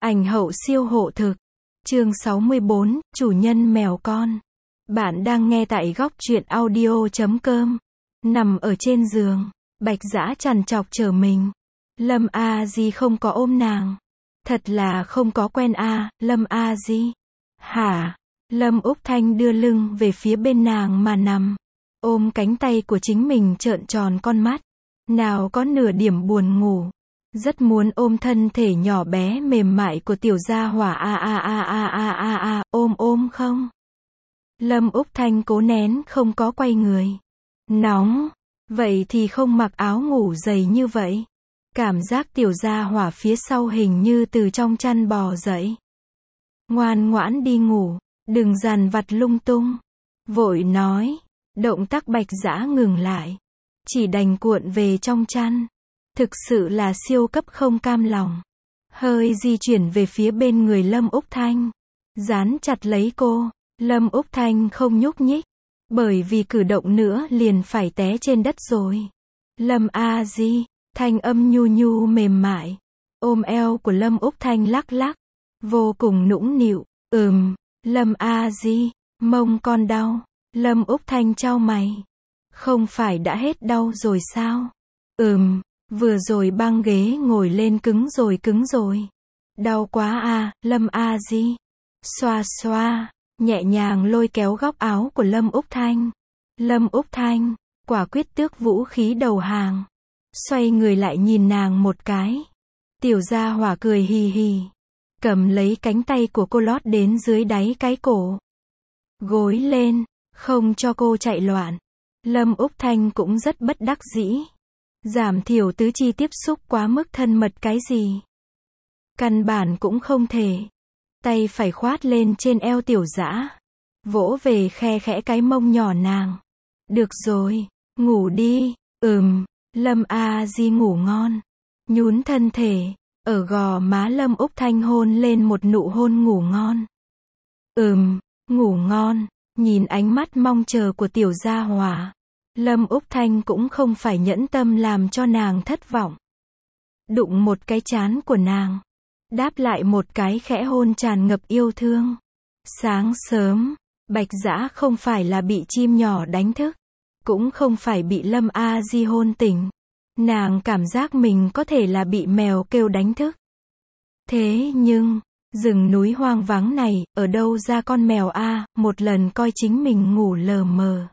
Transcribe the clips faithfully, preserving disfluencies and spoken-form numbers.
Ảnh hậu siêu hộ thực. Chương sáu mươi bốn, chủ nhân mèo con. Bạn đang nghe tại góc truyện audio chấm com. Nằm ở trên giường, Bạch Dã trằn trọc trở mình. Lâm A Di không có ôm nàng. Thật là không có quen a, Lâm A Di. Hả? Lâm Úc Thanh đưa lưng về phía bên nàng mà nằm, ôm cánh tay của chính mình trợn tròn con mắt. Nào có nửa điểm buồn ngủ. Rất muốn ôm thân thể nhỏ bé mềm mại của tiểu gia hỏa a a a a a a a, ôm ôm không? Lâm Úc Thanh cố nén không có quay người. Nóng, vậy thì không mặc áo ngủ dày như vậy. Cảm giác tiểu gia hỏa phía sau hình như từ trong chăn bò dậy. Ngoan ngoãn đi ngủ, đừng dằn vặt lung tung. Vội nói, động tác Bạch Dã ngừng lại. Chỉ đành cuộn về trong chăn. Thực sự là siêu cấp không cam lòng. Hơi di chuyển về phía bên người Lâm Úc Thanh. Dán chặt lấy cô. Lâm Úc Thanh không nhúc nhích. Bởi vì cử động nữa liền phải té trên đất rồi. Lâm A Di, thanh âm nhu nhu mềm mại. Ôm eo của Lâm Úc Thanh lắc lắc. Vô cùng nũng nịu. Ừm, Lâm A Di, mông con đau. Lâm Úc Thanh chau mày. Không phải đã hết đau rồi sao? Ừm. Vừa rồi băng ghế ngồi lên cứng rồi cứng rồi. Đau quá à, Lâm A Di. Xoa xoa, nhẹ nhàng lôi kéo góc áo của Lâm Úc Thanh. Lâm Úc Thanh, quả quyết tước vũ khí đầu hàng. Xoay người lại nhìn nàng một cái. Tiểu gia hỏa cười hì hì. Cầm lấy cánh tay của cô lót đến dưới đáy cái cổ. Gối lên, không cho cô chạy loạn. Lâm Úc Thanh cũng rất bất đắc dĩ. Giảm thiểu tứ chi tiếp xúc quá mức thân mật cái gì. Căn bản cũng không thể. Tay phải khoát lên trên eo tiểu dã. Vỗ về khe khẽ cái mông nhỏ nàng. Được rồi, ngủ đi. Ừm, Lâm A Di ngủ ngon. Nhún thân thể, ở gò má Lâm Úc Thanh hôn lên một nụ hôn ngủ ngon. Ừm, ngủ ngon. Nhìn ánh mắt mong chờ của tiểu gia hỏa. Lâm Úc Thanh cũng không phải nhẫn tâm làm cho nàng thất vọng. Đụng một cái trán của nàng. Đáp lại một cái khẽ hôn tràn ngập yêu thương. Sáng sớm, Bạch Dã không phải là bị chim nhỏ đánh thức. Cũng không phải bị Lâm A Di hôn tỉnh. Nàng cảm giác mình có thể là bị mèo kêu đánh thức. Thế nhưng, rừng núi hoang vắng này, ở đâu ra con mèo a, một lần coi chính mình ngủ lờ mờ.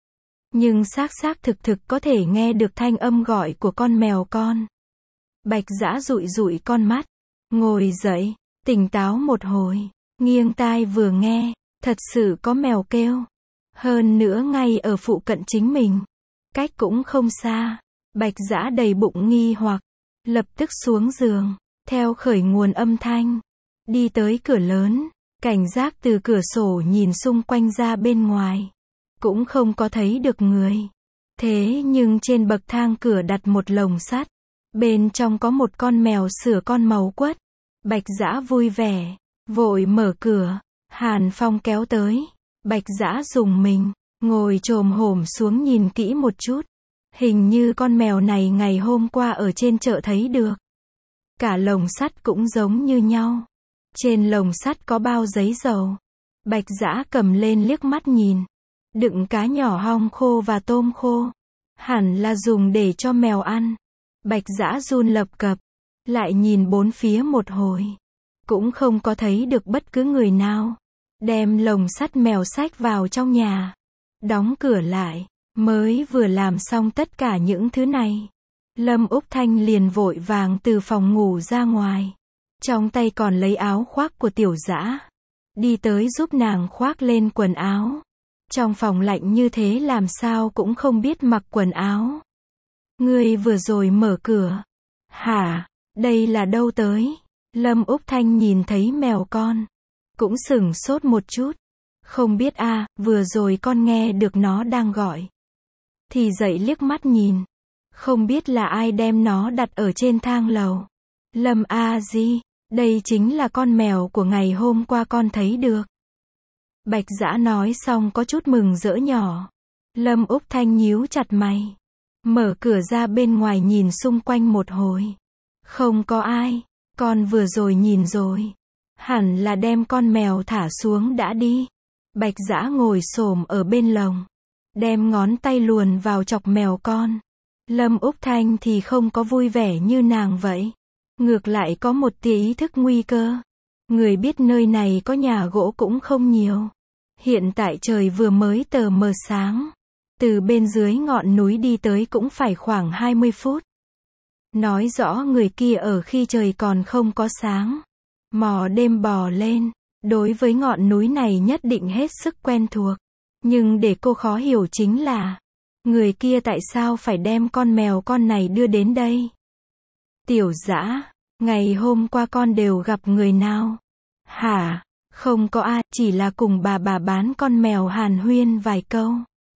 Nhưng xác xác thực thực có thể nghe được thanh âm gọi của con mèo con. Bạch Dã dụi dụi con mắt, ngồi dậy, tỉnh táo một hồi, nghiêng tai vừa nghe, thật sự có mèo kêu. Hơn nữa ngay ở phụ cận chính mình, cách cũng không xa. Bạch Dã đầy bụng nghi hoặc, lập tức xuống giường, theo khởi nguồn âm thanh, đi tới cửa lớn, cảnh giác từ cửa sổ nhìn xung quanh ra bên ngoài. Cũng không có thấy được người. Thế nhưng trên bậc thang cửa đặt một lồng sắt. Bên trong có một con mèo sửa con màu quất. Bạch Dã vui vẻ, vội mở cửa. Hàn Phong kéo tới. Bạch Dã dùng mình, ngồi chồm hổm xuống nhìn kỹ một chút. Hình như con mèo này ngày hôm qua ở trên chợ thấy được. Cả lồng sắt cũng giống như nhau. Trên lồng sắt có bao giấy dầu. Bạch Dã cầm lên liếc mắt nhìn. Đựng cá nhỏ hong khô và tôm khô. Hẳn là dùng để cho mèo ăn. Bạch Dã run lập cập. Lại nhìn bốn phía một hồi. Cũng không có thấy được bất cứ người nào. Đem lồng sắt mèo xách vào trong nhà. Đóng cửa lại. Mới vừa làm xong tất cả những thứ này. Lâm Úc Thanh liền vội vàng từ phòng ngủ ra ngoài. Trong tay còn lấy áo khoác của tiểu dã. Đi tới giúp nàng khoác lên quần áo. Trong phòng lạnh như thế làm sao cũng không biết mặc quần áo. Ngươi vừa rồi mở cửa. Hả, đây là đâu tới? Lâm Úc Thanh nhìn thấy mèo con. Cũng sửng sốt một chút. Không biết a, à, vừa rồi con nghe được nó đang gọi. Thì dậy liếc mắt nhìn. Không biết là ai đem nó đặt ở trên thang lầu. Lâm A Di, đây chính là con mèo của ngày hôm qua con thấy được. Bạch Dã nói xong có chút mừng rỡ nhỏ. Lâm Úc Thanh nhíu chặt mày. Mở cửa ra bên ngoài nhìn xung quanh một hồi. Không có ai. Con vừa rồi nhìn rồi. Hẳn là đem con mèo thả xuống đã đi. Bạch Dã ngồi xổm ở bên lồng, đem ngón tay luồn vào chọc mèo con. Lâm Úc Thanh thì không có vui vẻ như nàng vậy. Ngược lại có một tia ý thức nguy cơ. Người biết nơi này có nhà gỗ cũng không nhiều. Hiện tại trời vừa mới tờ mờ sáng. Từ bên dưới ngọn núi đi tới cũng phải khoảng hai mươi phút. Nói rõ người kia ở khi trời còn không có sáng. Mò đêm bò lên. Đối với ngọn núi này nhất định hết sức quen thuộc. Nhưng để cô khó hiểu chính là, người kia tại sao phải đem con mèo con này đưa đến đây? Tiểu Dã, ngày hôm qua con đều gặp người nào? Hả? Không có ai, chỉ là cùng bà bà bán con mèo hàn huyên vài câu.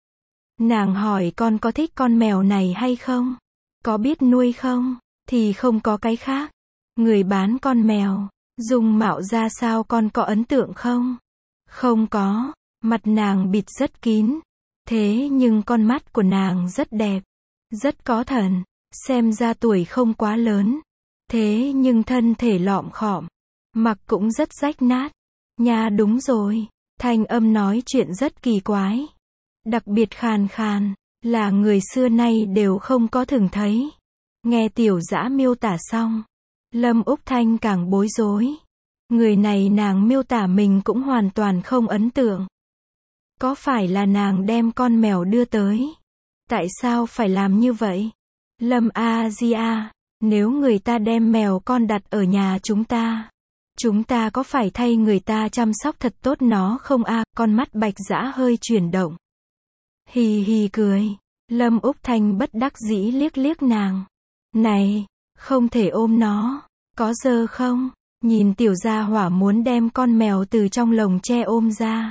Nàng hỏi con có thích con mèo này hay không? Có biết nuôi không? Thì không có cái khác. Người bán con mèo, dung mạo ra sao con có ấn tượng không? Không có, mặt nàng bịt rất kín. Thế nhưng con mắt của nàng rất đẹp, rất có thần, xem ra tuổi không quá lớn. Thế nhưng thân thể lọm khọm, mặc cũng rất rách nát. Nha đúng rồi, thanh âm nói chuyện rất kỳ quái. Đặc biệt khàn khàn, là người xưa nay đều không có thường thấy. Nghe Tiểu Dã miêu tả xong, Lâm Úc Thanh càng bối rối. Người này nàng miêu tả mình cũng hoàn toàn không ấn tượng. Có phải là nàng đem con mèo đưa tới? Tại sao phải làm như vậy? Lâm A Di A, nếu người ta đem mèo con đặt ở nhà chúng ta, chúng ta có phải thay người ta chăm sóc thật tốt nó không a? À? Con mắt Bạch Dã hơi chuyển động. Hì hì cười. Lâm Úc Thanh bất đắc dĩ liếc liếc nàng. Này, không thể ôm nó, có dơ không? Nhìn tiểu gia hỏa muốn đem con mèo từ trong lồng tre ôm ra.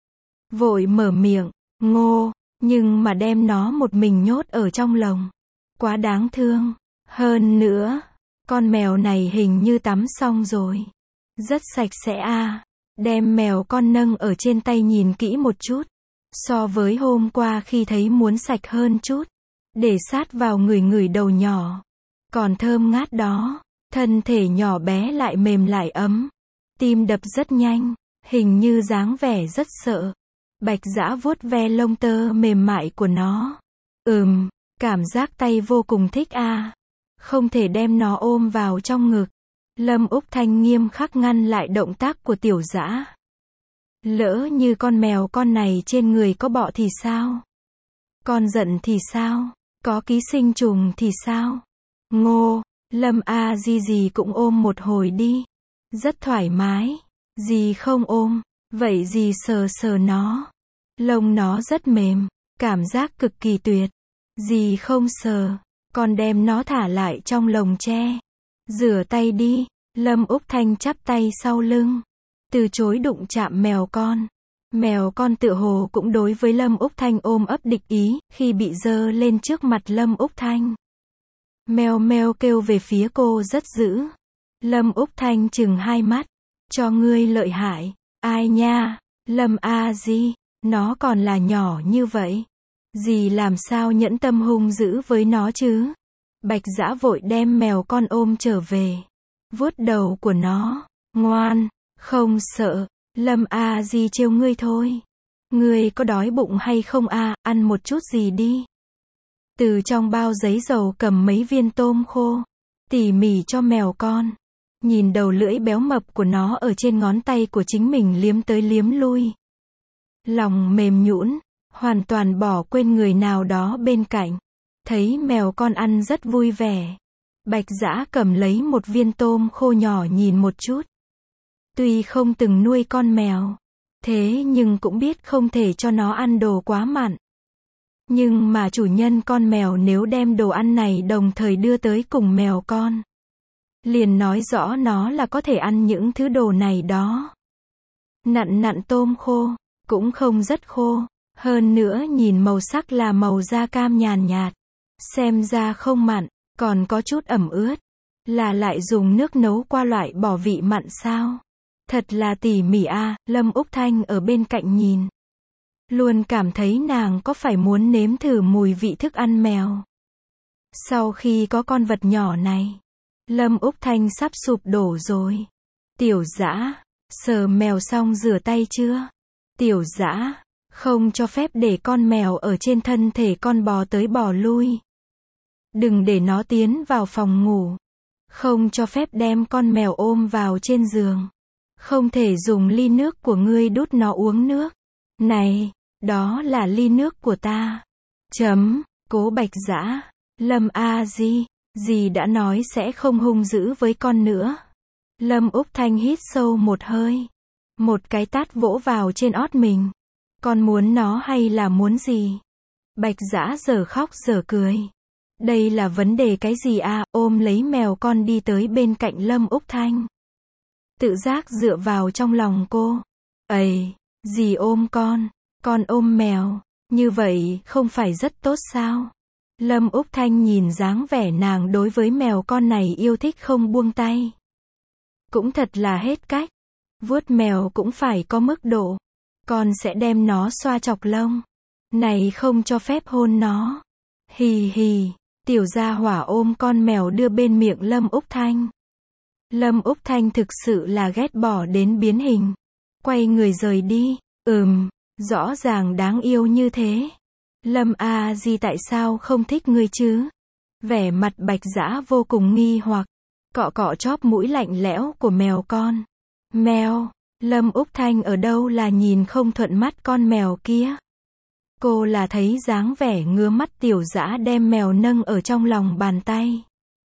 Vội mở miệng, ngô, nhưng mà đem nó một mình nhốt ở trong lồng. Quá đáng thương. Hơn nữa, con mèo này hình như tắm xong rồi. Rất sạch sẽ a. À. Đem mèo con nâng ở trên tay nhìn kỹ một chút. So với hôm qua khi thấy muốn sạch hơn chút. Để sát vào người người đầu nhỏ. Còn thơm ngát đó. Thân thể nhỏ bé lại mềm lại ấm. Tim đập rất nhanh. Hình như dáng vẻ rất sợ. Bạch Dã vuốt ve lông tơ mềm mại của nó. Ừm, cảm giác tay vô cùng thích a. À. Không thể đem nó ôm vào trong ngực. Lâm Úc Thanh nghiêm khắc ngăn lại động tác của Tiểu Dã. Lỡ như con mèo con này trên người có bọ thì sao? Con giận thì sao? Có ký sinh trùng thì sao? Ngô, Lâm A Di gì cũng ôm một hồi đi. Rất thoải mái. Dì không ôm, vậy dì sờ sờ nó. Lông nó rất mềm, cảm giác cực kỳ tuyệt. Dì không sờ, con đem nó thả lại trong lồng tre. Rửa tay đi. Lâm Úc Thanh chắp tay sau lưng, từ chối đụng chạm mèo con. Mèo con tựa hồ cũng đối với Lâm Úc Thanh ôm ấp địch ý, khi bị dơ lên trước mặt Lâm Úc Thanh. Mèo mèo kêu về phía cô rất dữ. Lâm Úc Thanh chừng hai mắt. Cho ngươi lợi hại. Ai nha? Lâm A Di, nó còn là nhỏ như vậy. Dì làm sao nhẫn tâm hung dữ với nó chứ? Bạch Dã vội đem mèo con ôm trở về. Vuốt đầu của nó. Ngoan, không sợ. Lâm A Di trêu ngươi thôi. Ngươi có đói bụng hay không a? À, ăn một chút gì đi. Từ trong bao giấy dầu cầm mấy viên tôm khô. Tỉ mỉ cho mèo con. Nhìn đầu lưỡi béo mập của nó ở trên ngón tay của chính mình liếm tới liếm lui. Lòng mềm nhũn, hoàn toàn bỏ quên người nào đó bên cạnh. Thấy mèo con ăn rất vui vẻ. Bạch Dã cầm lấy một viên tôm khô nhỏ nhìn một chút. Tuy không từng nuôi con mèo, thế nhưng cũng biết không thể cho nó ăn đồ quá mặn. Nhưng mà chủ nhân con mèo nếu đem đồ ăn này đồng thời đưa tới cùng mèo con, liền nói rõ nó là có thể ăn những thứ đồ này đó. Nặn nặn tôm khô, cũng không rất khô. Hơn nữa nhìn màu sắc là màu da cam nhàn nhạt. Xem ra không mặn, còn có chút ẩm ướt. Là lại dùng nước nấu qua loại bỏ vị mặn sao? Thật là tỉ mỉ a. À. Lâm Úc Thanh ở bên cạnh nhìn. Luôn cảm thấy nàng có phải muốn nếm thử mùi vị thức ăn mèo. Sau khi có con vật nhỏ này, Lâm Úc Thanh sắp sụp đổ rồi. Tiểu Dã, sờ mèo xong rửa tay chưa? Tiểu Dã, không cho phép để con mèo ở trên thân thể con bò tới bò lui. Đừng để nó tiến vào phòng ngủ. Không cho phép đem con mèo ôm vào trên giường. Không thể dùng ly nước của ngươi đút nó uống nước. Này, đó là ly nước của ta. Chấm, Cố Bạch Dã, Lâm A Di, dì đã nói sẽ không hung dữ với con nữa. Lâm Úc Thanh hít sâu một hơi. Một cái tát vỗ vào trên ót mình. Con muốn nó hay là muốn gì? Bạch Dã giờ khóc giờ cười. Đây là vấn đề cái gì à? Ôm lấy mèo con đi tới bên cạnh Lâm Úc Thanh. Tự giác dựa vào trong lòng cô. Ây, dì ôm con, con ôm mèo, như vậy không phải rất tốt sao? Lâm Úc Thanh nhìn dáng vẻ nàng đối với mèo con này yêu thích không buông tay. Cũng thật là hết cách. Vuốt mèo cũng phải có mức độ. Con sẽ đem nó xoa chọc lông. Này không cho phép hôn nó. Hì hì, tiểu gia hỏa ôm con mèo đưa bên miệng Lâm Úc Thanh. Lâm Úc Thanh thực sự là ghét bỏ đến biến hình. Quay người rời đi. Ừm, rõ ràng đáng yêu như thế. Lâm A Di tại sao không thích ngươi chứ? Vẻ mặt Bạch Dã vô cùng nghi hoặc. Cọ cọ chóp mũi lạnh lẽo của mèo con. Mèo, Lâm Úc Thanh ở đâu là nhìn không thuận mắt con mèo kia. Cô là thấy dáng vẻ ngứa mắt tiểu Dã đem mèo nâng ở trong lòng bàn tay.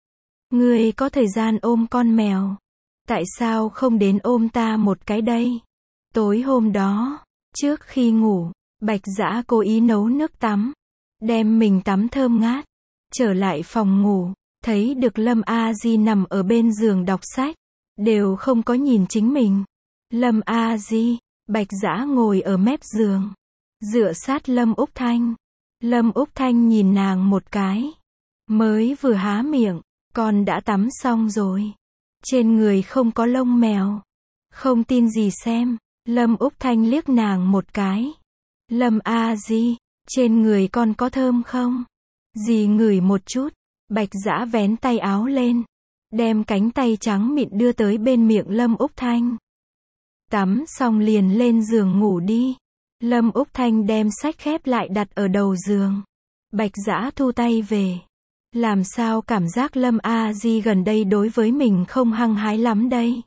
Ngươi có thời gian ôm con mèo. Tại sao không đến ôm ta một cái đây? Tối hôm đó, trước khi ngủ, Bạch Dã cố ý nấu nước tắm. Đem mình tắm thơm ngát. Trở lại phòng ngủ, thấy được Lâm A Di nằm ở bên giường đọc sách. Đều không có nhìn chính mình. Lâm A Di, Bạch Dã ngồi ở mép giường. Dựa sát Lâm Úc Thanh. Lâm Úc Thanh nhìn nàng một cái. Mới vừa há miệng, con đã tắm xong rồi. Trên người không có lông mèo. Không tin gì xem. Lâm Úc Thanh liếc nàng một cái. Lâm A Di, trên người con có thơm không? Dì ngửi một chút. Bạch Dã vén tay áo lên. Đem cánh tay trắng mịn đưa tới bên miệng Lâm Úc Thanh. Tắm xong liền lên giường ngủ đi. Lâm Úc Thanh đem sách khép lại đặt ở đầu giường. Bạch Dã thu tay về. Làm sao cảm giác Lâm A Di gần đây đối với mình không hăng hái lắm đây?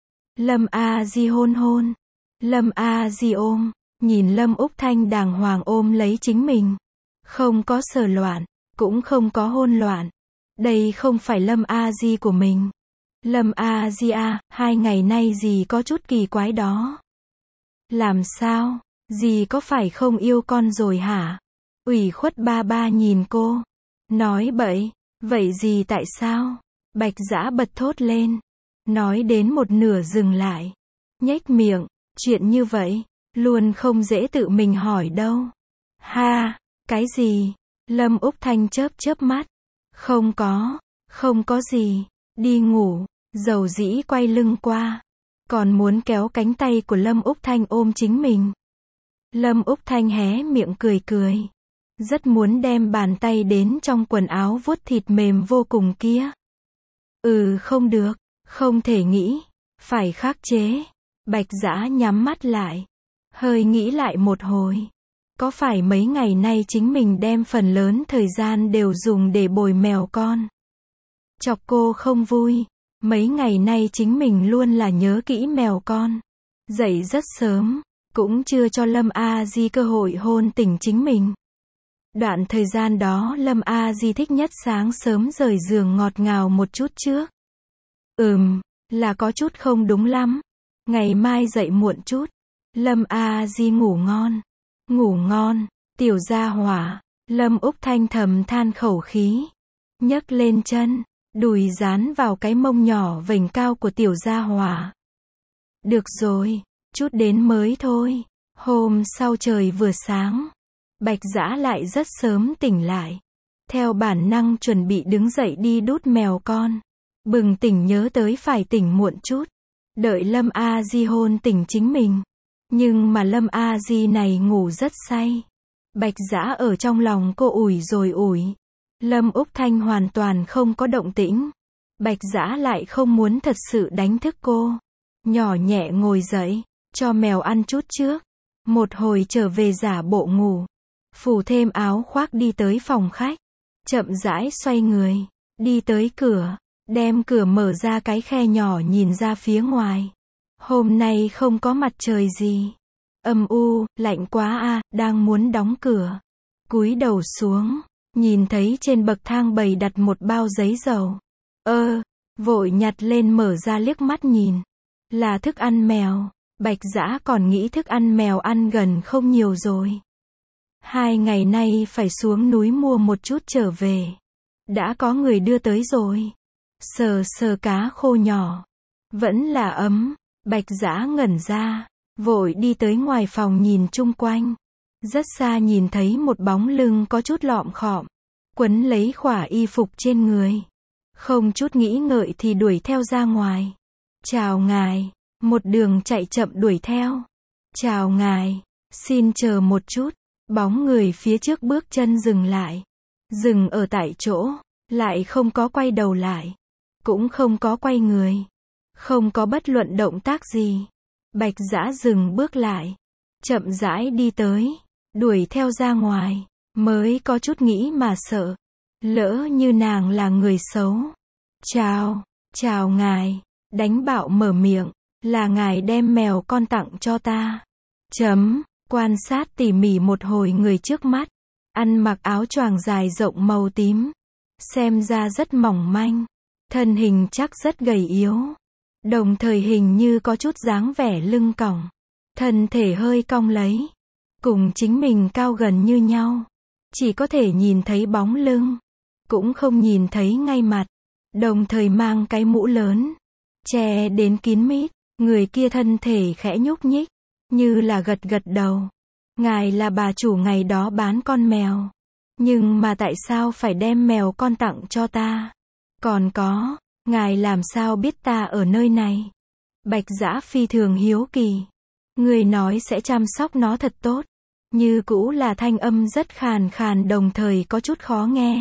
Lâm A Di hôn hôn. Lâm A Di ôm. Nhìn Lâm Úc Thanh đàng hoàng ôm lấy chính mình. Không có sờ loạn, cũng không có hôn loạn. Đây không phải Lâm A Di của mình. Lâm A Di à, hai ngày nay dì có chút kỳ quái đó. Làm sao? Dì có phải không yêu con rồi hả? Ủy khuất ba ba nhìn cô. Nói bậy. Vậy dì tại sao? Bạch Dã bật thốt lên. Nói đến một nửa dừng lại. Nhếch miệng. Chuyện như vậy, luôn không dễ tự mình hỏi đâu. Ha, cái gì? Lâm Úc Thanh chớp chớp mắt. Không có, không có gì. Đi ngủ. Dầu dĩ quay lưng qua. Còn muốn kéo cánh tay của Lâm Úc Thanh ôm chính mình. Lâm Úc Thanh hé miệng cười cười. Rất muốn đem bàn tay đến trong quần áo vuốt thịt mềm vô cùng kia. Ừ không được, không thể nghĩ. Phải khắc chế. Bạch Dã nhắm mắt lại. Hơi nghĩ lại một hồi. Có phải mấy ngày nay chính mình đem phần lớn thời gian đều dùng để bồi mèo con? Chọc cô không vui. Mấy ngày nay chính mình luôn là nhớ kỹ mèo con. Dậy rất sớm. Cũng chưa cho Lâm A Di cơ hội hôn tỉnh chính mình. Đoạn thời gian đó Lâm A Di thích nhất sáng sớm rời giường ngọt ngào một chút trước. Ừm, là có chút không đúng lắm. Ngày mai dậy muộn chút. Lâm A Di ngủ ngon. Ngủ ngon, tiểu gia hỏa. Lâm Úc Thanh thầm than khẩu khí. Nhấc lên chân, đùi dán vào cái mông nhỏ vểnh cao của tiểu gia hỏa. Được rồi, chút đến mới thôi. Hôm sau trời vừa sáng. Bạch Dã lại rất sớm tỉnh lại. Theo bản năng chuẩn bị đứng dậy đi đút mèo con. Bừng tỉnh nhớ tới phải tỉnh muộn chút. Đợi Lâm A Di hôn tỉnh chính mình. Nhưng mà Lâm A Di này ngủ rất say. Bạch Dã ở trong lòng cô ủi rồi ủi. Lâm Úc Thanh hoàn toàn không có động tĩnh. Bạch Dã lại không muốn thật sự đánh thức cô. Nhỏ nhẹ ngồi dậy, cho mèo ăn chút trước. Một hồi trở về giả bộ ngủ. Phủ thêm áo khoác đi tới phòng khách. Chậm rãi xoay người, đi tới cửa, đem cửa mở ra cái khe nhỏ nhìn ra phía ngoài. Hôm nay không có mặt trời gì. Âm u, lạnh quá a, đang muốn đóng cửa. Cúi đầu xuống, nhìn thấy trên bậc thang bày đặt một bao giấy dầu. Ơ, vội nhặt lên mở ra liếc mắt nhìn. Là thức ăn mèo. Bạch Dã còn nghĩ thức ăn mèo ăn gần không nhiều rồi. Hai ngày nay phải xuống núi mua một chút trở về. Đã có người đưa tới rồi. Sờ sờ cá khô nhỏ. Vẫn là ấm. Bạch Dã ngẩn ra. Vội đi tới ngoài phòng nhìn chung quanh. Rất xa nhìn thấy một bóng lưng có chút lọm khọm. Quấn lấy khỏa y phục trên người. Không chút nghĩ ngợi thì đuổi theo ra ngoài. Chào ngài. Một đường chạy chậm đuổi theo. Chào ngài. Xin chờ một chút. Bóng người phía trước bước chân dừng lại. Dừng ở tại chỗ. Lại không có quay đầu lại. Cũng không có quay người. Không có bất luận động tác gì. Bạch Dã dừng bước lại. Chậm rãi đi tới. Đuổi theo ra ngoài. Mới có chút nghĩ mà sợ. Lỡ như nàng là người xấu. Chào. Chào ngài. Đánh bạo mở miệng. Là ngài đem mèo con tặng cho ta. Chấm. Quan sát tỉ mỉ một hồi người trước mắt. Ăn mặc áo choàng dài rộng màu tím. Xem ra rất mỏng manh. Thân hình chắc rất gầy yếu. Đồng thời hình như có chút dáng vẻ lưng còng. Thân thể hơi cong lấy. Cùng chính mình cao gần như nhau. Chỉ có thể nhìn thấy bóng lưng. Cũng không nhìn thấy ngay mặt. Đồng thời mang cái mũ lớn. Che đến kín mít. Người kia thân thể khẽ nhúc nhích. Như là gật gật đầu. Ngài là bà chủ ngày đó bán con mèo. Nhưng mà tại sao phải đem mèo con tặng cho ta? Còn có, ngài làm sao biết ta ở nơi này? Bạch Dã phi thường hiếu kỳ. Người nói sẽ chăm sóc nó thật tốt. Như cũ là thanh âm rất khàn khàn đồng thời có chút khó nghe.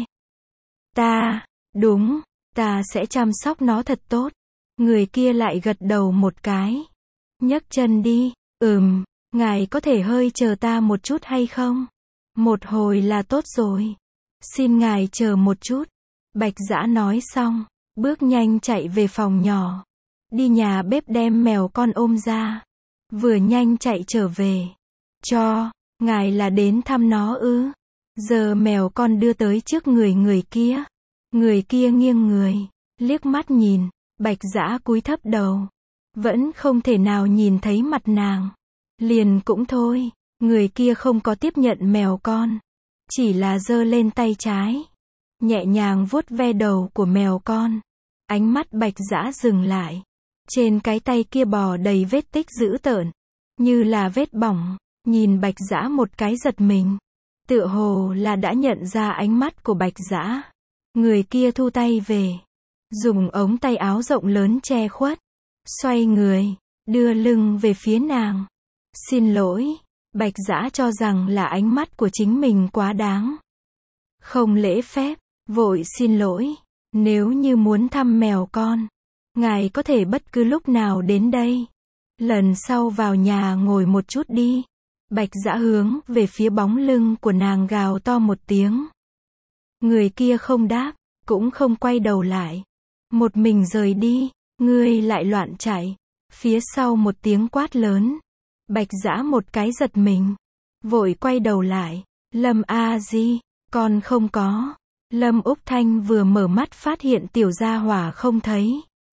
Ta, đúng, ta sẽ chăm sóc nó thật tốt. Người kia lại gật đầu một cái. Nhấc chân đi. Ừm, ngài có thể hơi chờ ta một chút hay không? Một hồi là tốt rồi. Xin ngài chờ một chút. Bạch Dã nói xong, bước nhanh chạy về phòng nhỏ. Đi nhà bếp đem mèo con ôm ra. Vừa nhanh chạy trở về. Cho, ngài là đến thăm nó ư? Giờ mèo con đưa tới trước người người kia. Người kia nghiêng người, liếc mắt nhìn. Bạch Dã cúi thấp đầu. Vẫn không thể nào nhìn thấy mặt nàng. Liền cũng thôi. Người kia không có tiếp nhận mèo con. Chỉ là giơ lên tay trái. Nhẹ nhàng vuốt ve đầu của mèo con. Ánh mắt Bạch Dã dừng lại. Trên cái tay kia bò đầy vết tích dữ tợn. Như là vết bỏng. Nhìn Bạch Dã một cái giật mình. Tựa hồ là đã nhận ra ánh mắt của Bạch Dã. Người kia thu tay về. Dùng ống tay áo rộng lớn che khuất. Xoay người. Đưa lưng về phía nàng. Xin lỗi. Bạch Dã cho rằng là ánh mắt của chính mình quá đáng. Không lễ phép. Vội xin lỗi. Nếu như muốn thăm mèo con. Ngài có thể bất cứ lúc nào đến đây. Lần sau vào nhà ngồi một chút đi. Bạch Dã hướng về phía bóng lưng của nàng gào to một tiếng. Người kia không đáp. Cũng không quay đầu lại. Một mình rời đi. Ngươi lại loạn chạy. Phía sau một tiếng quát lớn. Bạch Dã một cái giật mình. Vội quay đầu lại. Lâm A Di. Con không có. Lâm Úc Thanh vừa mở mắt phát hiện tiểu gia hỏa không thấy.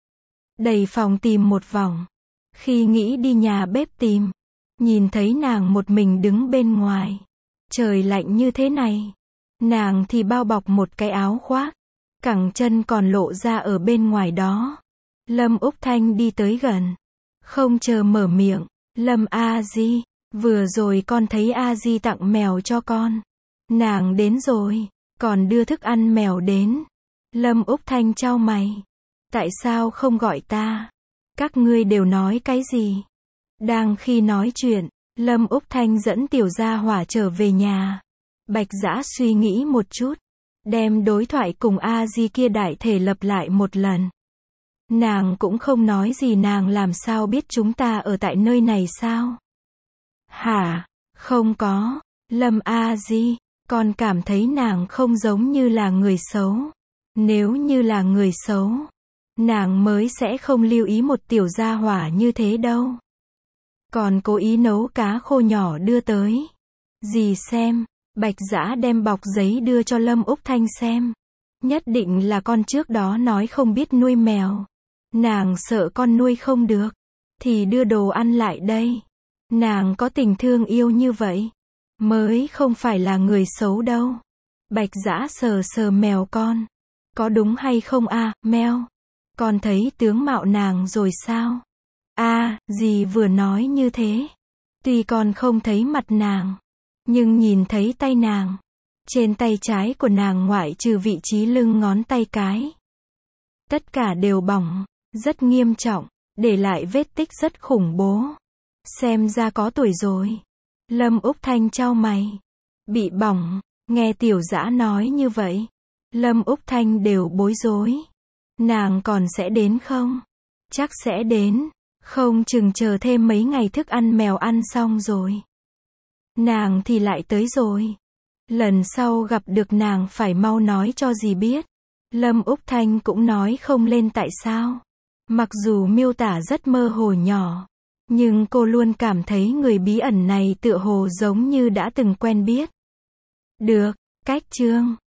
Đầy phòng tìm một vòng. Khi nghĩ đi nhà bếp tìm. Nhìn thấy nàng một mình đứng bên ngoài. Trời lạnh như thế này. Nàng thì bao bọc một cái áo khoác. Cẳng chân còn lộ ra ở bên ngoài đó. Lâm Úc Thanh đi tới gần. Không chờ mở miệng. Lâm A Di. Vừa rồi con thấy A Di tặng mèo cho con. Nàng đến rồi. Còn đưa thức ăn mèo đến. Lâm Úc Thanh chau mày. Tại sao không gọi ta? Các ngươi đều nói cái gì? Đang khi nói chuyện, Lâm Úc Thanh dẫn tiểu gia hỏa trở về nhà. Bạch Dã suy nghĩ một chút. đem đối thoại cùng A Di kia đại thể lặp lại một lần. Nàng cũng không nói gì, nàng làm sao biết chúng ta ở tại nơi này sao? Hả? Không có. Lâm A Di, con cảm thấy nàng không giống như là người xấu. Nếu như là người xấu, nàng mới sẽ không lưu ý một tiểu gia hỏa như thế đâu. Còn cố ý nấu cá khô nhỏ đưa tới. Dì xem, Bạch Dã đem bọc giấy đưa cho Lâm Úc Thanh xem. Nhất định là con trước đó nói không biết nuôi mèo. Nàng sợ con nuôi không được, thì đưa đồ ăn lại đây. Nàng có tình thương yêu như vậy, mới không phải là người xấu đâu. Bạch Dã sờ sờ mèo con. Có đúng hay không a, à, mèo? Con thấy tướng mạo nàng rồi sao? A, à, dì vừa nói như thế. Tuy con không thấy mặt nàng, nhưng nhìn thấy tay nàng. Trên tay trái của nàng ngoại trừ vị trí lưng ngón tay cái, tất cả đều bỏng, rất nghiêm trọng, để lại vết tích rất khủng bố. Xem ra có tuổi rồi. Lâm Úc Thanh chau mày. Bị bỏng, nghe Tiểu Dã nói như vậy, Lâm Úc Thanh đều bối rối. Nàng còn sẽ đến không? Chắc sẽ đến, không chừng chờ thêm mấy ngày thức ăn mèo ăn xong rồi, nàng thì lại tới rồi. Lần sau gặp được nàng phải mau nói cho dì biết. Lâm Úc Thanh cũng nói không lên tại sao. Mặc dù miêu tả rất mơ hồ nhỏ, nhưng cô luôn cảm thấy người bí ẩn này tựa hồ giống như đã từng quen biết. Được, cách chương